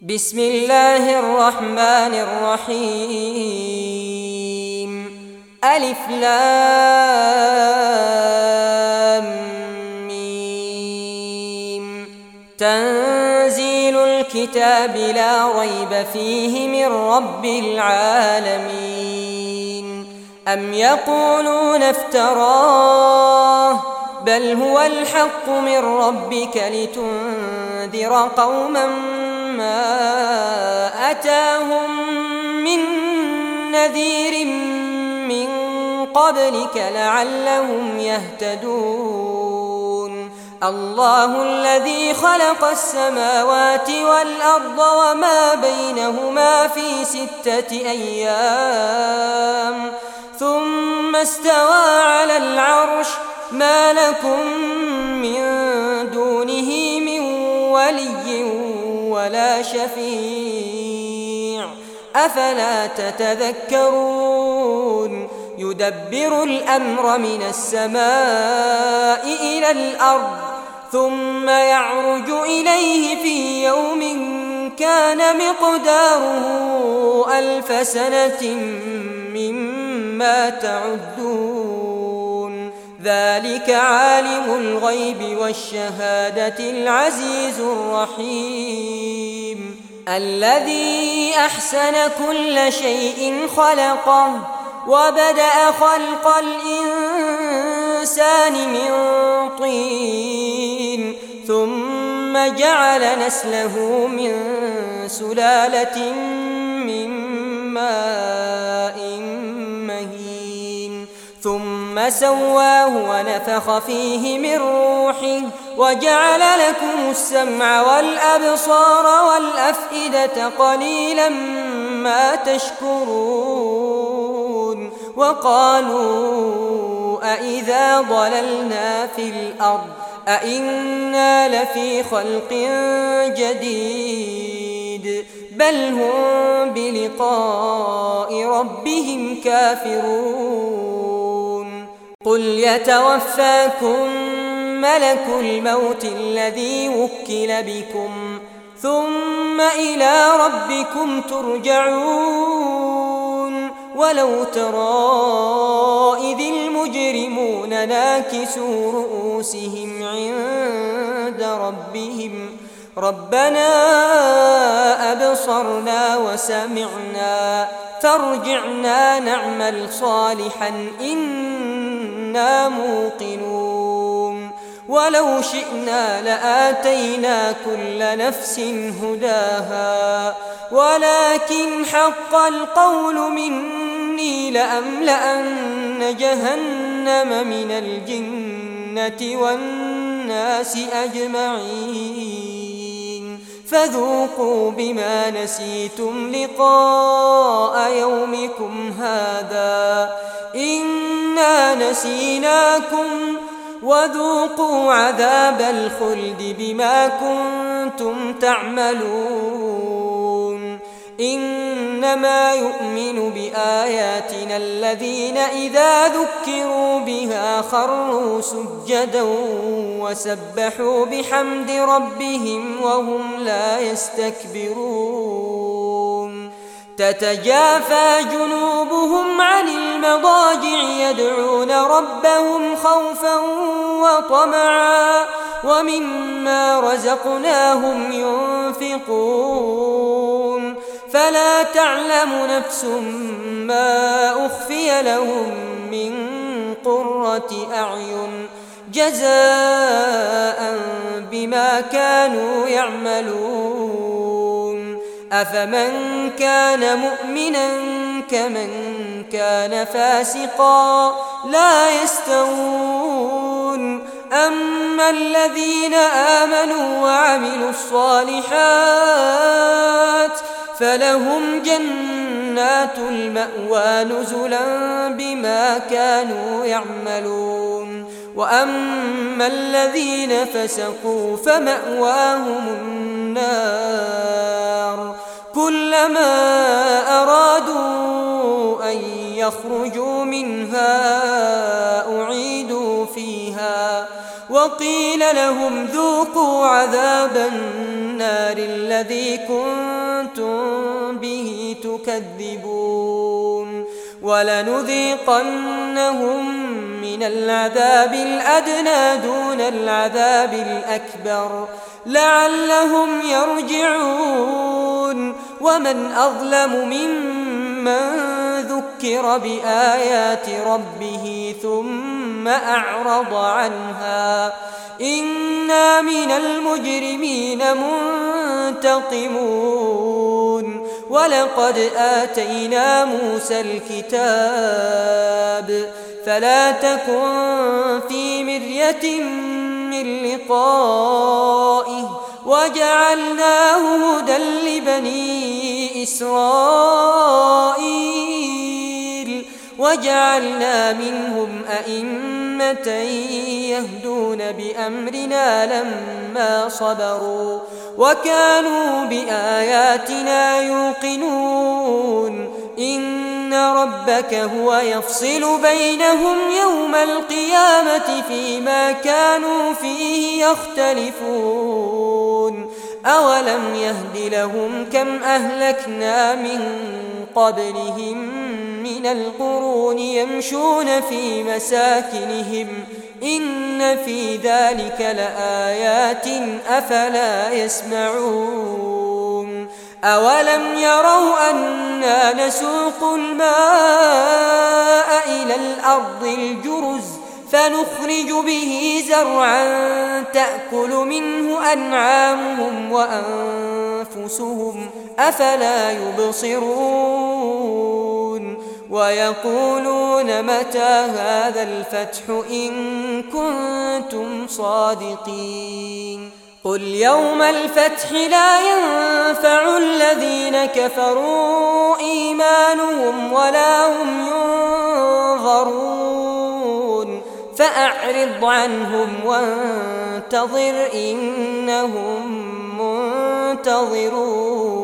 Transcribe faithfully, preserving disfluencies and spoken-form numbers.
بسم الله الرحمن الرحيم ألف لام ميم تنزيل الكتاب لا ريب فيه من رب العالمين أم يقولون افتراه بل هو الحق من ربك لتنذر قوما ما أتاهم من نذير من قبلك لعلهم يهتدون الله الذي خلق السماوات والأرض وما بينهما في ستة أيام ثم استوى على العرش ما لكم من دونه من ولي ولا شفيع أفلا تتذكرون يدبر الأمر من السماء إلى الأرض ثم يعرج إليه في يوم كان مقداره ألف سنة مما تعدون ذلك عالم الغيب والشهادة العزيز الرحيم الذي أحسن كل شيء خلقه وبدأ خلق الإنسان من طين ثم جعل نسله من سلالة من ماء مهين ثم سواه ونفخ فيه من روحه وجعل لكم السمع والأبصار والأفئدة قليلا ما تشكرون وقالوا أإذا ضللنا في الأرض أإنا لفي خلق جديد بل هم بلقاء ربهم كافرون قل يتوفاكم ملك الموت الذي وكل بكم ثم إلى ربكم ترجعون ولو ترى إذ المجرمون ناكسوا رؤوسهم عند ربهم ربنا أبصرنا وسمعنا فارجعنا نعمل صالحا إنا موقنون ولو شئنا لآتينا كل نفس هداها ولكن حق القول مني لأملأن جهنم من الجنة والناس أجمعين فذوقوا بما نسيتم لقاء يومكم هذا إنا نسيناكم وذوقوا عذاب الخلد بما كنتم تعملون إنما يؤمن بآياتنا الذين إذا ذكروا بها خروا سجدا وسبحوا بحمد ربهم وهم لا يستكبرون تتجافى جنوبهم عن المضاجع يدعون ربهم خوفا وطمعا ومما رزقناهم ينفقون فلا تعلم نفس ما أخفي لهم من قرة أعين جزاء بما كانوا يعملون أفمن كان مؤمنا كمن كان فاسقا لا يستوون أما الذين آمنوا وعملوا الصالحات فلهم جنات المأوى نزلا بما كانوا يعملون وأما الذين فسقوا فمأواهم النار كلما أرادوا أن يخرجوا منها أعيدوا فيها وقيل لهم ذوقوا عذاب النار النار الذي كنتم به تكذبون ولنذيقنهم من العذاب الأدنى دون العذاب الأكبر لعلهم يرجعون ومن أظلم ممن ذكر بآيات ربه ثم أعرض عنها إنا من المجرمين منتقمون ولقد آتينا موسى الكتاب فلا تكن في مرية من لقائه وجعلناه هدى لبني إسرائيل وجعلنا منهم أئمة يهدون بأمرنا لما صبروا وكانوا بآياتنا يوقنون إن ربك هو يفصل بينهم يوم القيامة فيما كانوا فيه يختلفون أولم يهد لهم كم أهلكنا من قبلهم من القرون يمشون في مساكنهم إن في ذلك لآيات أفلا يسمعون أولم يروا أنا نسوق الماء إلى الأرض الجرز فنخرج به زرعا تأكل منه أنعامهم وأنفسهم أفلا يبصرون ويقولون متى هذا الفتح إن كنتم صادقين قل يوم الفتح لا ينفع الذين كفروا إيمانهم ولا هم ينظرون فأعرض عنهم وانتظر إنهم منتظرون